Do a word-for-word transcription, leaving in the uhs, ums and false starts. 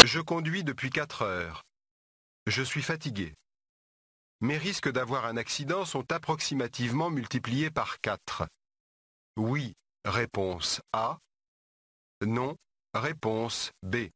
Je conduis depuis quatre heures. Je suis fatigué. Mes risques d'avoir un accident sont approximativement multipliés par quatre. Oui, réponse A. Non, réponse B.